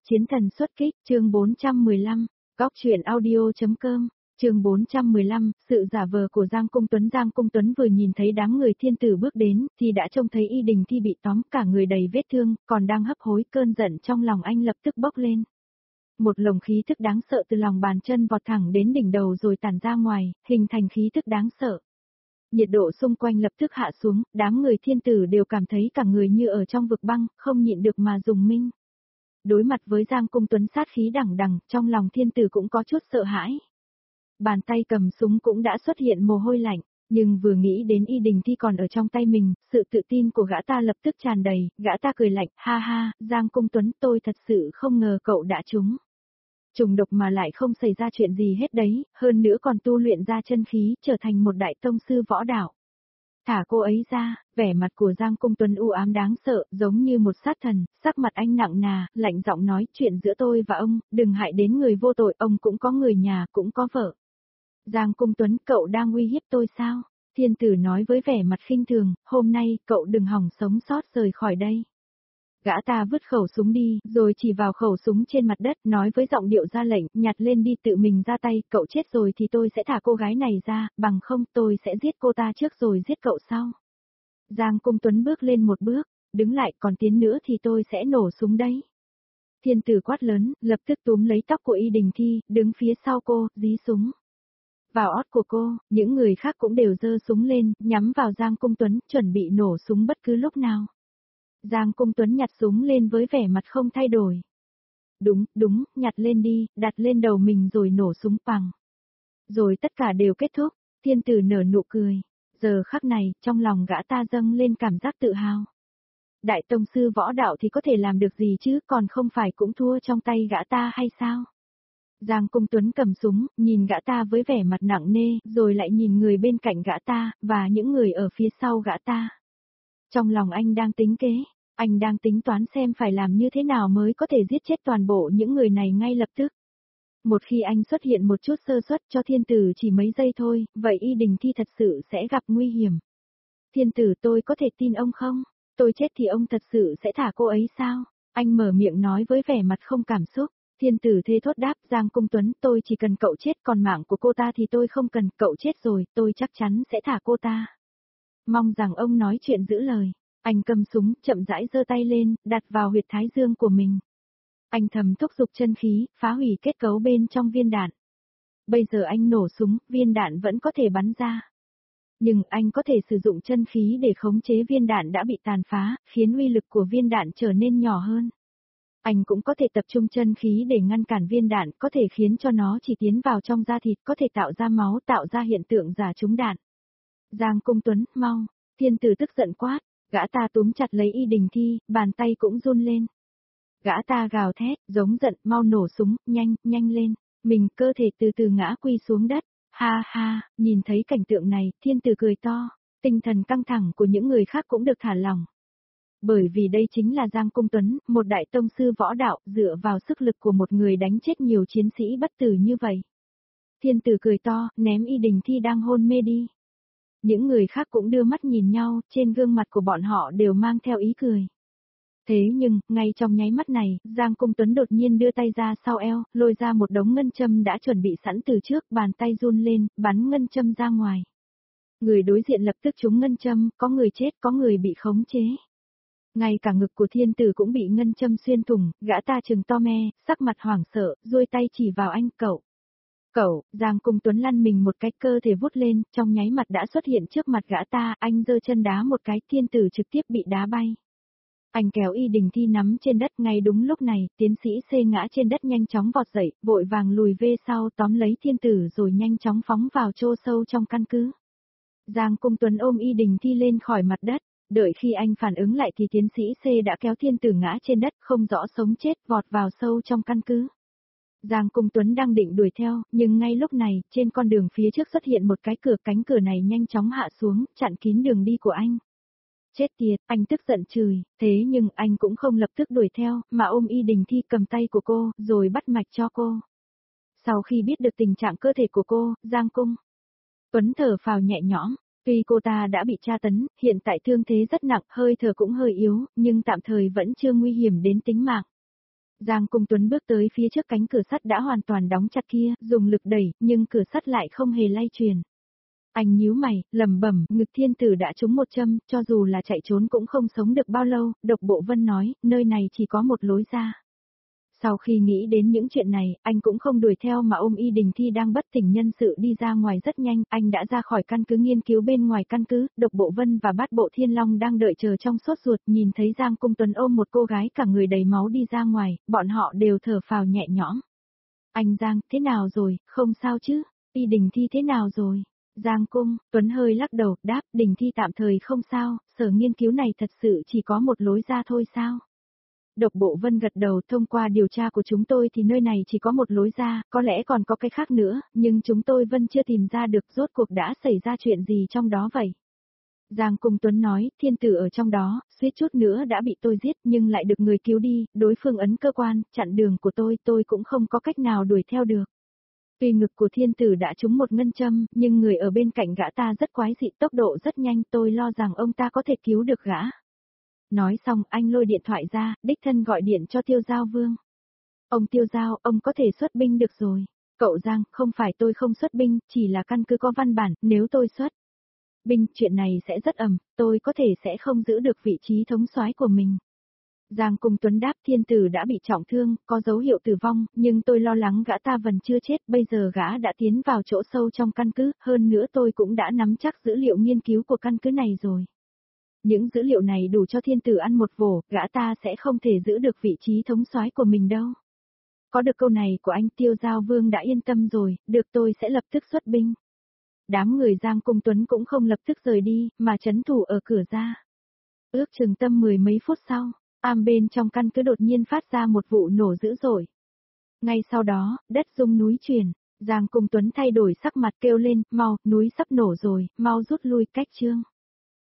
Chiến thần xuất kích, chương 415, góc truyện audio.com, chương 415, sự giả vờ của Giang Cung Tuấn. Giang Cung Tuấn vừa nhìn thấy đám người thiên tử bước đến, thì đã trông thấy Y Đình Thi bị tóm, cả người đầy vết thương, còn đang hấp hối. Cơn giận trong lòng anh lập tức bốc lên. Một luồng khí thức đáng sợ từ lòng bàn chân vọt thẳng đến đỉnh đầu rồi tản ra ngoài, hình thành khí thức đáng sợ. Nhiệt độ xung quanh lập tức hạ xuống, đám người thiên tử đều cảm thấy cả người như ở trong vực băng, không nhịn được mà rùng mình. Đối mặt với Giang Cung Tuấn sát khí đằng đằng, trong lòng thiên tử cũng có chút sợ hãi. Bàn tay cầm súng cũng đã xuất hiện mồ hôi lạnh, nhưng vừa nghĩ đến Y Đình Thi còn ở trong tay mình, sự tự tin của gã ta lập tức tràn đầy, gã ta cười lạnh, ha ha, Giang Cung Tuấn, tôi thật sự không ngờ cậu đã trúng. Trùng độc mà lại không xảy ra chuyện gì hết đấy, hơn nữa còn tu luyện ra chân khí, trở thành một đại tông sư võ đạo. Thả cô ấy ra, vẻ mặt của Giang Cung Tuấn u ám đáng sợ, giống như một sát thần, sắc mặt anh nặng nà, lạnh giọng nói, chuyện giữa tôi và ông, đừng hại đến người vô tội, ông cũng có người nhà, cũng có vợ. Giang Cung Tuấn, cậu đang uy hiếp tôi sao? Thiên tử nói với vẻ mặt khinh thường, hôm nay, cậu đừng hỏng sống sót rời khỏi đây. Gã ta vứt khẩu súng đi, rồi chỉ vào khẩu súng trên mặt đất, nói với giọng điệu ra lệnh, nhặt lên đi, tự mình ra tay, cậu chết rồi thì tôi sẽ thả cô gái này ra, bằng không tôi sẽ giết cô ta trước rồi giết cậu sau. Giang Cung Tuấn bước lên một bước, đứng lại, còn tiến nữa thì tôi sẽ nổ súng đấy. Thiên tử quát lớn, lập tức túm lấy tóc của Y Đình Thi, đứng phía sau cô, dí súng vào ót của cô. Những người khác cũng đều giơ súng lên, nhắm vào Giang Cung Tuấn, chuẩn bị nổ súng bất cứ lúc nào. Giang Cung Tuấn nhặt súng lên với vẻ mặt không thay đổi. Đúng, nhặt lên đi, đặt lên đầu mình rồi nổ súng bằng. Rồi tất cả đều kết thúc, thiên tử nở nụ cười. Giờ khắc này, trong lòng gã ta dâng lên cảm giác tự hào. Đại tông sư võ đạo thì có thể làm được gì chứ, còn không phải cũng thua trong tay gã ta hay sao? Giang Cung Tuấn cầm súng, nhìn gã ta với vẻ mặt nặng nề, rồi lại nhìn người bên cạnh gã ta, và những người ở phía sau gã ta. Trong lòng anh đang tính kế, anh đang tính toán xem phải làm như thế nào mới có thể giết chết toàn bộ những người này ngay lập tức. Một khi anh xuất hiện một chút sơ suất cho thiên tử chỉ mấy giây thôi, vậy Y Đình Thi thật sự sẽ gặp nguy hiểm. Thiên tử, tôi có thể tin ông không? Tôi chết thì ông thật sự sẽ thả cô ấy sao? Anh mở miệng nói với vẻ mặt không cảm xúc. Thiên tử thê thốt đáp, Giang Cung Tuấn, tôi chỉ cần cậu chết, còn mạng của cô ta thì tôi không cần, cậu chết rồi, tôi chắc chắn sẽ thả cô ta. Mong rằng ông nói chuyện giữ lời. Anh cầm súng, chậm rãi giơ tay lên, đặt vào huyệt thái dương của mình. Anh thầm thúc giục chân khí, phá hủy kết cấu bên trong viên đạn. Bây giờ anh nổ súng, viên đạn vẫn có thể bắn ra. Nhưng anh có thể sử dụng chân khí để khống chế viên đạn đã bị tàn phá, khiến uy lực của viên đạn trở nên nhỏ hơn. Anh cũng có thể tập trung chân khí để ngăn cản viên đạn, có thể khiến cho nó chỉ tiến vào trong da thịt, có thể tạo ra máu, tạo ra hiện tượng giả trúng đạn. Giang Cung Tuấn, mau! Thiên tử tức giận quát, gã ta túm chặt lấy Y Đình Thi, bàn tay cũng run lên. Gã ta gào thét, giống giận, mau nổ súng, nhanh lên. Mình cơ thể từ từ ngã quy xuống đất. Ha ha, nhìn thấy cảnh tượng này, thiên tử cười to, tinh thần căng thẳng của những người khác cũng được thả lỏng. Bởi vì đây chính là Giang Cung Tuấn, một đại tông sư võ đạo, dựa vào sức lực của một người đánh chết nhiều chiến sĩ bất tử như vậy. Thiên tử cười to, ném Y Đình Thi đang hôn mê đi. Những người khác cũng đưa mắt nhìn nhau, trên gương mặt của bọn họ đều mang theo ý cười. Thế nhưng, ngay trong nháy mắt này, Giang Cung Tuấn đột nhiên đưa tay ra sau eo, lôi ra một đống ngân châm đã chuẩn bị sẵn từ trước, bàn tay run lên, bắn ngân châm ra ngoài. Người đối diện lập tức trúng ngân châm, có người chết, có người bị khống chế. Ngay cả ngực của thiên tử cũng bị ngân châm xuyên thủng, gã ta trừng to me, sắc mặt hoảng sợ, duỗi tay chỉ vào anh, cậu. Giang Cung Tuấn lăn mình một cái, cơ thể vút lên, trong nháy mặt đã xuất hiện trước mặt gã ta, anh giơ chân đá một cái, thiên tử trực tiếp bị đá bay. Anh kéo Y Đình Thi nắm trên đất, ngay đúng lúc này, tiến sĩ C ngã trên đất nhanh chóng vọt dậy, vội vàng lùi về sau tóm lấy thiên tử rồi nhanh chóng phóng vào chỗ sâu trong căn cứ. Giang Cung Tuấn ôm Y Đình Thi lên khỏi mặt đất, đợi khi anh phản ứng lại thì tiến sĩ C đã kéo thiên tử ngã trên đất, không rõ sống chết, vọt vào sâu trong căn cứ. Giang Cung Tuấn đang định đuổi theo, nhưng ngay lúc này, trên con đường phía trước xuất hiện một cái cửa, cánh cửa này nhanh chóng hạ xuống, chặn kín đường đi của anh. Chết tiệt, anh tức giận chửi, thế nhưng anh cũng không lập tức đuổi theo, mà ôm Y Đình Thi cầm tay của cô, rồi bắt mạch cho cô. Sau khi biết được tình trạng cơ thể của cô, Giang Cung Tuấn thở phào nhẹ nhõm, tuy cô ta đã bị tra tấn, hiện tại thương thế rất nặng, hơi thở cũng hơi yếu, nhưng tạm thời vẫn chưa nguy hiểm đến tính mạng. Giang Cung Tuấn bước tới phía trước cánh cửa sắt đã hoàn toàn đóng chặt kia, dùng lực đẩy, nhưng cửa sắt lại không hề lay chuyển. Anh nhíu mày, lẩm bẩm, ngực thiên tử đã trúng một châm, cho dù là chạy trốn cũng không sống được bao lâu, Độc Bộ Vân nói, nơi này chỉ có một lối ra. Sau khi nghĩ đến những chuyện này, anh cũng không đuổi theo mà ôm Y Đình Thi đang bất tỉnh nhân sự đi ra ngoài rất nhanh, anh đã ra khỏi căn cứ nghiên cứu bên ngoài căn cứ, Độc Bộ Vân và Bát Bộ Thiên Long đang đợi chờ trong sốt ruột, nhìn thấy Giang Cung Tuấn ôm một cô gái cả người đầy máu đi ra ngoài, bọn họ đều thở phào nhẹ nhõm. Anh Giang, thế nào rồi, không sao chứ? Y Đình Thi thế nào rồi? Giang Cung Tuấn hơi lắc đầu, đáp, Đình Thi tạm thời không sao, sở nghiên cứu này thật sự chỉ có một lối ra thôi sao? Độc Bộ Vân gật đầu, thông qua điều tra của chúng tôi thì nơi này chỉ có một lối ra, có lẽ còn có cái khác nữa, nhưng chúng tôi vẫn chưa tìm ra được rốt cuộc đã xảy ra chuyện gì trong đó vậy. Giang Cung Tuấn nói, thiên tử ở trong đó, suýt chút nữa đã bị tôi giết nhưng lại được người cứu đi, đối phương ấn cơ quan, chặn đường của tôi cũng không có cách nào đuổi theo được. Tuy ngực của thiên tử đã trúng một ngân châm, nhưng người ở bên cạnh gã ta rất quái dị, tốc độ rất nhanh, tôi lo rằng ông ta có thể cứu được gã. Nói xong anh lôi điện thoại ra, đích thân gọi điện cho Tiêu Giao Vương. Ông Tiêu Giao, ông có thể xuất binh được rồi. Cậu Giang, không phải tôi không xuất binh, chỉ là căn cứ có văn bản, nếu tôi xuất binh, chuyện này sẽ rất tôi có thể sẽ không giữ được vị trí thống soái của mình. Giang Cung Tuấn đáp, thiên tử đã bị trọng thương, có dấu hiệu tử vong, nhưng tôi lo lắng gã ta vẫn chưa chết, bây giờ gã đã tiến vào chỗ sâu trong căn cứ, hơn nữa tôi cũng đã nắm chắc dữ liệu nghiên cứu của căn cứ này rồi. Những dữ liệu này đủ cho thiên tử ăn một vổ, gã ta sẽ không thể giữ được vị trí thống soái của mình đâu. Có được câu này của anh, Tiêu Giao Vương đã yên tâm rồi, được, tôi sẽ lập tức xuất binh. Đám người Giang Cung Tuấn cũng không lập tức rời đi, mà trấn thủ ở cửa ra. Ước chừng tầm 10 mấy phút sau, bên trong căn cứ đột nhiên phát ra một vụ nổ dữ dội. Ngay sau đó, đất rung núi chuyển, Giang Cung Tuấn thay đổi sắc mặt kêu lên, mau, núi sắp nổ rồi, mau rút lui, cách trương.